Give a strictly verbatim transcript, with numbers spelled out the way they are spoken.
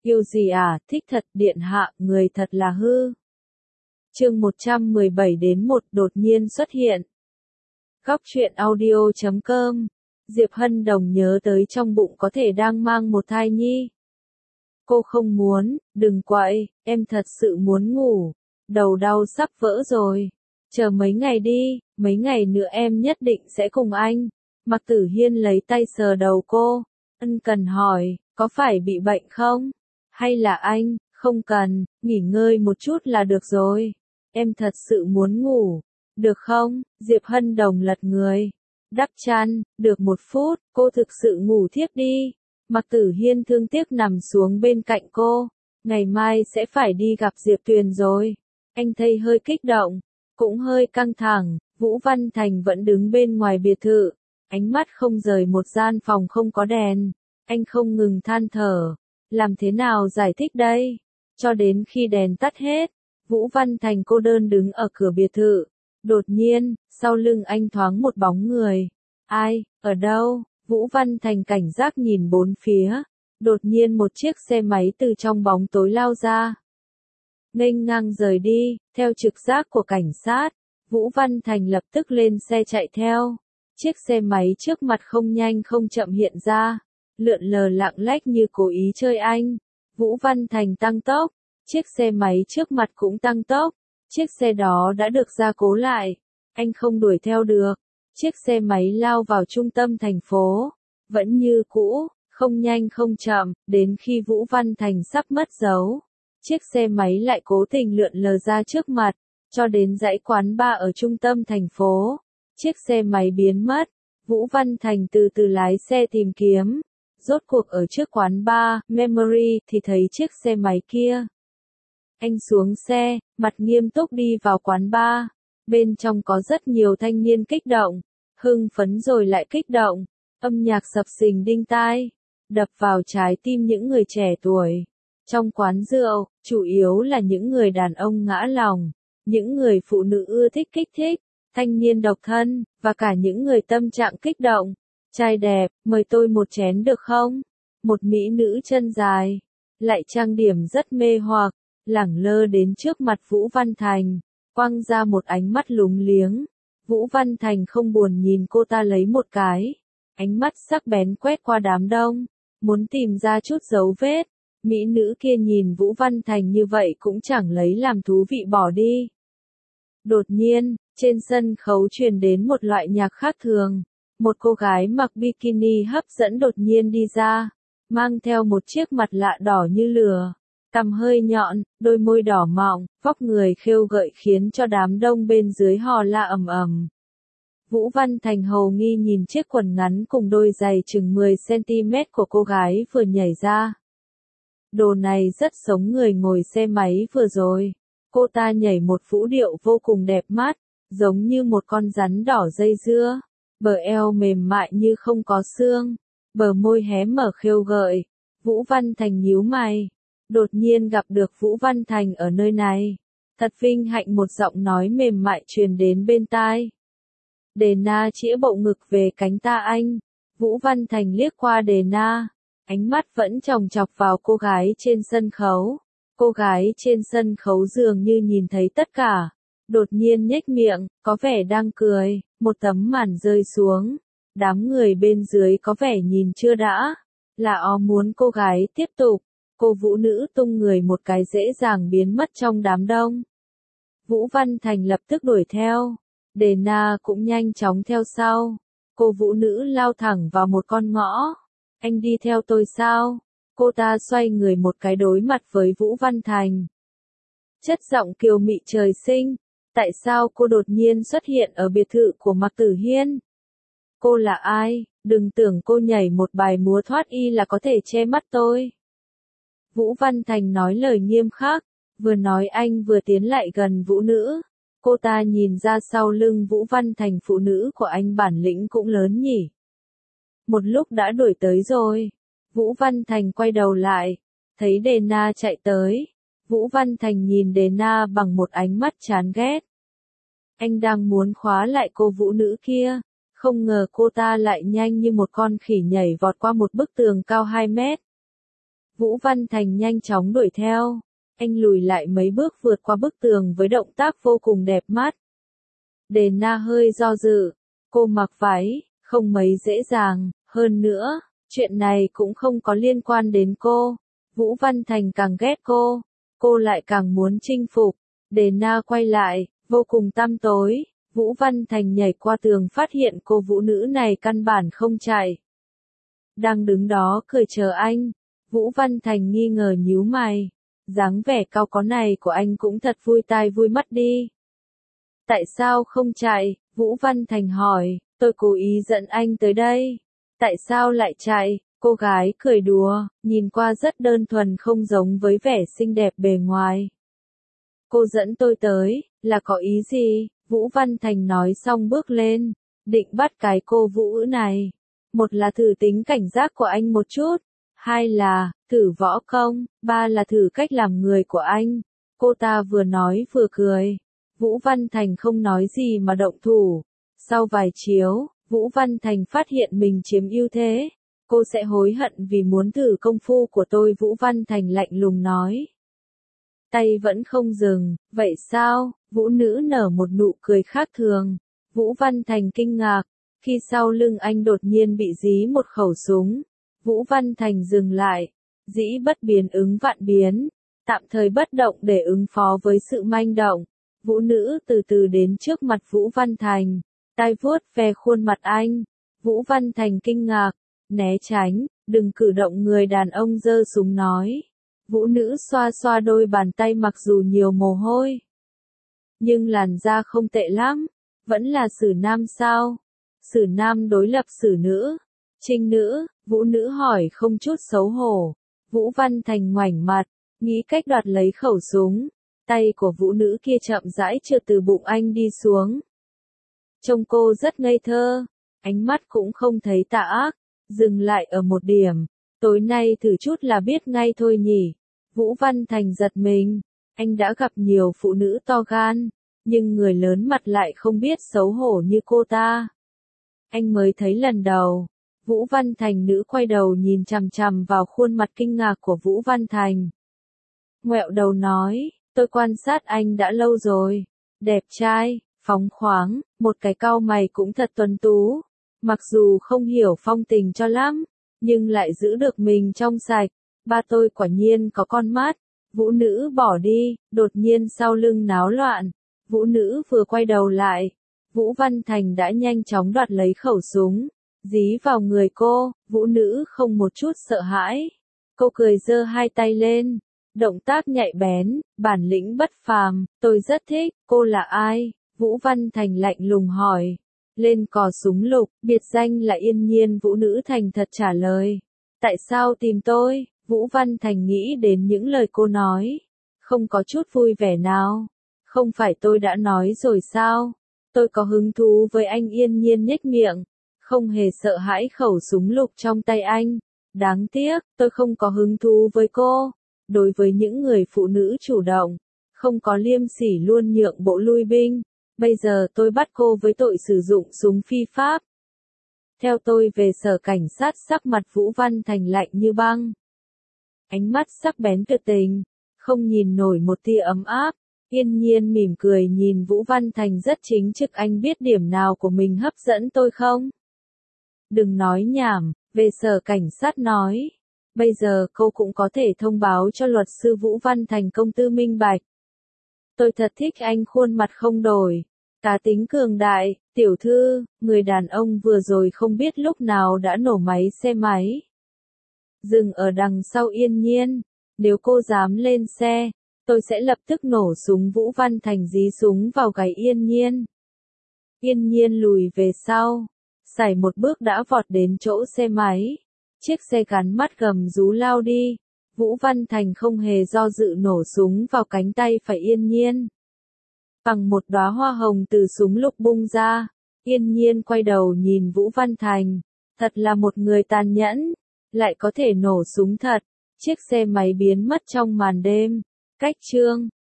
Yêu gì à, thích thật, điện hạ, người thật là hư. Chương một trăm mười bảy đến một đột nhiên xuất hiện. Góc truyện audio chấm com. Diệp Hân Đồng nhớ tới trong bụng có thể đang mang một thai nhi. Cô không muốn, đừng quậy, em thật sự muốn ngủ. Đầu đau sắp vỡ rồi. Chờ mấy ngày đi, mấy ngày nữa em nhất định sẽ cùng anh. Mạc Tử Hiên lấy tay sờ đầu cô. Ân cần hỏi, có phải bị bệnh không? Hay là anh, không cần, nghỉ ngơi một chút là được rồi. Em thật sự muốn ngủ. Được không? Diệp Hân Đồng lật người. Đắp chăn, được một phút, cô thực sự ngủ thiếp đi. Mạc Tử Hiên thương tiếc nằm xuống bên cạnh cô. Ngày mai sẽ phải đi gặp Diệp Tuyền rồi. Anh thấy hơi kích động, cũng hơi căng thẳng. Vũ Văn Thành vẫn đứng bên ngoài biệt thự. Ánh mắt không rời một gian phòng không có đèn. Anh không ngừng than thở. Làm thế nào giải thích đây? Cho đến khi đèn tắt hết, Vũ Văn Thành cô đơn đứng ở cửa biệt thự. Đột nhiên, sau lưng anh thoáng một bóng người. Ai, ở đâu? Vũ Văn Thành cảnh giác nhìn bốn phía. Đột nhiên một chiếc xe máy từ trong bóng tối lao ra. Nghênh ngang rời đi, theo trực giác của cảnh sát. Vũ Văn Thành lập tức lên xe chạy theo. Chiếc xe máy trước mặt không nhanh không chậm hiện ra. Lượn lờ lạng lách như cố ý chơi anh. Vũ Văn Thành tăng tốc. Chiếc xe máy trước mặt cũng tăng tốc. Chiếc xe đó đã được gia cố lại. Anh không đuổi theo được. Chiếc xe máy lao vào trung tâm thành phố. Vẫn như cũ, không nhanh không chậm, đến khi Vũ Văn Thành sắp mất dấu. Chiếc xe máy lại cố tình lượn lờ ra trước mặt, cho đến dãy quán bar ở trung tâm thành phố. Chiếc xe máy biến mất. Vũ Văn Thành từ từ lái xe tìm kiếm. Rốt cuộc ở trước quán bar, Memory thì thấy chiếc xe máy kia. Anh xuống xe, mặt nghiêm túc đi vào quán bar. Bên trong có rất nhiều thanh niên kích động, hưng phấn rồi lại kích động. Âm nhạc sập sình đinh tai, đập vào trái tim những người trẻ tuổi. Trong quán rượu, chủ yếu là những người đàn ông ngã lòng, những người phụ nữ ưa thích kích thích, thanh niên độc thân, và cả những người tâm trạng kích động. Trai đẹp, mời tôi một chén được không? Một mỹ nữ chân dài, lại trang điểm rất mê hoặc, lẳng lơ đến trước mặt Vũ Văn Thành, quăng ra một ánh mắt lúng liếng. Vũ Văn Thành không buồn nhìn cô ta lấy một cái. Ánh mắt sắc bén quét qua đám đông, muốn tìm ra chút dấu vết. Mỹ nữ kia nhìn Vũ Văn Thành như vậy cũng chẳng lấy làm thú vị bỏ đi. Đột nhiên, trên sân khấu truyền đến một loại nhạc khác thường. Một cô gái mặc bikini hấp dẫn đột nhiên đi ra, mang theo một chiếc mặt lạ đỏ như lửa, cằm hơi nhọn, đôi môi đỏ mọng, vóc người khêu gợi khiến cho đám đông bên dưới hò la ầm ầm. Vũ Văn Thành hầu nghi nhìn chiếc quần ngắn cùng đôi giày chừng mười xăng-ti-mét của cô gái vừa nhảy ra. Đồ này rất giống người ngồi xe máy vừa rồi. Cô ta nhảy một vũ điệu vô cùng đẹp mắt, giống như một con rắn đỏ dây dưa. Bờ eo mềm mại như không có xương, bờ môi hé mở khêu gợi. Vũ Văn Thành nhíu mày. Đột nhiên gặp được Vũ Văn Thành ở nơi này. Thật vinh hạnh, một giọng nói mềm mại truyền đến bên tai. Đề Na chĩa bộ ngực về cánh ta anh. Vũ Văn Thành liếc qua Đề Na. Ánh mắt vẫn chòng chọc vào cô gái trên sân khấu. Cô gái trên sân khấu dường như nhìn thấy tất cả. Đột nhiên nhếch miệng, có vẻ đang cười. Một tấm màn rơi xuống. Đám người bên dưới có vẻ nhìn chưa đã. Là ó muốn cô gái tiếp tục. Cô vũ nữ tung người một cái dễ dàng biến mất trong đám đông. Vũ Văn Thành lập tức đuổi theo. Đề Na cũng nhanh chóng theo sau. Cô vũ nữ lao thẳng vào một con ngõ. Anh đi theo tôi sao? Cô ta xoay người một cái đối mặt với Vũ Văn Thành. Chất giọng kiều mị trời sinh. Tại sao cô đột nhiên xuất hiện ở biệt thự của Mạc Tử Hiên? Cô là ai? Đừng tưởng cô nhảy một bài múa thoát y là có thể che mắt tôi. Vũ Văn Thành nói lời nghiêm khắc. Vừa nói anh vừa tiến lại gần vũ nữ. Cô ta nhìn ra sau lưng Vũ Văn Thành, phụ nữ của anh bản lĩnh cũng lớn nhỉ. Một lúc đã đuổi tới rồi. Vũ Văn Thành quay đầu lại. Thấy Đề Na chạy tới. Vũ Văn Thành nhìn Đề Na bằng một ánh mắt chán ghét. Anh đang muốn khóa lại cô vũ nữ kia. Không ngờ cô ta lại nhanh như một con khỉ nhảy vọt qua một bức tường cao hai mét. Vũ Văn Thành nhanh chóng đuổi theo. Anh lùi lại mấy bước vượt qua bức tường với động tác vô cùng đẹp mắt. Đề Na hơi do dự. Cô mặc váy, không mấy dễ dàng, hơn nữa, chuyện này cũng không có liên quan đến cô. Vũ Văn Thành càng ghét cô, cô lại càng muốn chinh phục. Đề Na quay lại, vô cùng tăm tối. Vũ Văn Thành nhảy qua tường phát hiện cô vũ nữ này căn bản không chạy. Đang đứng đó cười chờ anh. Vũ Văn Thành nghi ngờ nhíu mày. Dáng vẻ cao có này của anh cũng thật vui tai vui mắt đi. Tại sao không chạy? Vũ Văn Thành hỏi. Tôi cố ý dẫn anh tới đây. Tại sao lại chạy? Cô gái cười đùa, nhìn qua rất đơn thuần không giống với vẻ xinh đẹp bề ngoài. Cô dẫn tôi tới, là có ý gì? Vũ Văn Thành nói xong bước lên, định bắt cái cô vũ này. Một là thử tính cảnh giác của anh một chút, hai là thử võ công, ba là thử cách làm người của anh. Cô ta vừa nói vừa cười. Vũ Văn Thành không nói gì mà động thủ. Sau vài chiếu, Vũ Văn Thành phát hiện mình chiếm ưu thế. Cô sẽ hối hận vì muốn thử công phu của tôi. Vũ Văn Thành lạnh lùng nói. Tay vẫn không dừng, vậy sao? Vũ nữ nở một nụ cười khác thường. Vũ Văn Thành kinh ngạc, khi sau lưng anh đột nhiên bị dí một khẩu súng. Vũ Văn Thành dừng lại, dĩ bất biến ứng vạn biến, tạm thời bất động để ứng phó với sự manh động. Vũ nữ từ từ đến trước mặt Vũ Văn Thành, tay vuốt ve khuôn mặt anh. Vũ Văn Thành kinh ngạc, né tránh, đừng cử động, người đàn ông giơ súng nói. Vũ nữ xoa xoa đôi bàn tay mặc dù nhiều mồ hôi. Nhưng làn da không tệ lắm, vẫn là sử nam sao? Sử nam đối lập sử nữ. Trinh nữ, vũ nữ hỏi không chút xấu hổ. Vũ Văn Thành ngoảnh mặt, nghĩ cách đoạt lấy khẩu súng. Tay của vũ nữ kia chậm rãi trượt từ bụng anh đi xuống. Trông cô rất ngây thơ, ánh mắt cũng không thấy tà ác, dừng lại ở một điểm. Tối nay thử chút là biết ngay thôi nhỉ. Vũ Văn Thành giật mình, anh đã gặp nhiều phụ nữ to gan, nhưng người lớn mặt lại không biết xấu hổ như cô ta. Anh mới thấy lần đầu. Vũ Văn Thành nữ quay đầu nhìn chằm chằm vào khuôn mặt kinh ngạc của Vũ Văn Thành. Ngoẹo đầu nói, tôi quan sát anh đã lâu rồi. Đẹp trai, phóng khoáng, một cái cau mày cũng thật tuấn tú. Mặc dù không hiểu phong tình cho lắm, nhưng lại giữ được mình trong sạch. Ba tôi quả nhiên có con mắt. Vũ nữ bỏ đi, đột nhiên sau lưng náo loạn. Vũ nữ vừa quay đầu lại. Vũ Văn Thành đã nhanh chóng đoạt lấy khẩu súng, dí vào người cô. Vũ nữ không một chút sợ hãi. Cô cười giơ hai tay lên. Động tác nhạy bén, bản lĩnh bất phàm, tôi rất thích. Cô là ai? Vũ Văn Thành lạnh lùng hỏi. Lên cò súng lục, biệt danh là Yên Nhiên. Vũ nữ thành thật trả lời. Tại sao tìm tôi? Vũ Văn Thành nghĩ đến những lời cô nói. Không có chút vui vẻ nào. Không phải tôi đã nói rồi sao? Tôi có hứng thú với anh. Yên Nhiên nhếch miệng. Không hề sợ hãi khẩu súng lục trong tay anh. Đáng tiếc, tôi không có hứng thú với cô. Đối với những người phụ nữ chủ động, không có liêm sỉ luôn nhượng bộ lui binh. Bây giờ tôi bắt cô với tội sử dụng súng phi pháp. Theo tôi về sở cảnh sát. Sắc mặt Vũ Văn Thành lạnh như băng. Ánh mắt sắc bén tuyệt tình, không nhìn nổi một tia ấm áp. Yên Nhiên mỉm cười nhìn Vũ Văn Thành rất chính trực. Anh biết điểm nào của mình hấp dẫn tôi không? Đừng nói nhảm, về sở cảnh sát nói. Bây giờ cô cũng có thể thông báo cho luật sư Vũ Văn Thành công tư minh bạch. Tôi thật thích anh, khuôn mặt không đổi, cá tính cường đại. Tiểu thư, người đàn ông vừa rồi không biết lúc nào đã nổ máy xe máy. Dừng ở đằng sau Yên Nhiên. Nếu cô dám lên xe, tôi sẽ lập tức nổ súng. Vũ Văn Thành dí súng vào gáy Yên Nhiên. Yên Nhiên lùi về sau, sải một bước đã vọt đến chỗ xe máy. Chiếc xe gắn mắt gầm rú lao đi. Vũ Văn Thành không hề do dự nổ súng vào cánh tay phải Yên Nhiên. Bằng một đóa hoa hồng từ súng lục bung ra. Yên Nhiên quay đầu nhìn Vũ Văn Thành. Thật là một người tàn nhẫn, lại có thể nổ súng thật. Chiếc xe máy biến mất trong màn đêm. Cách chương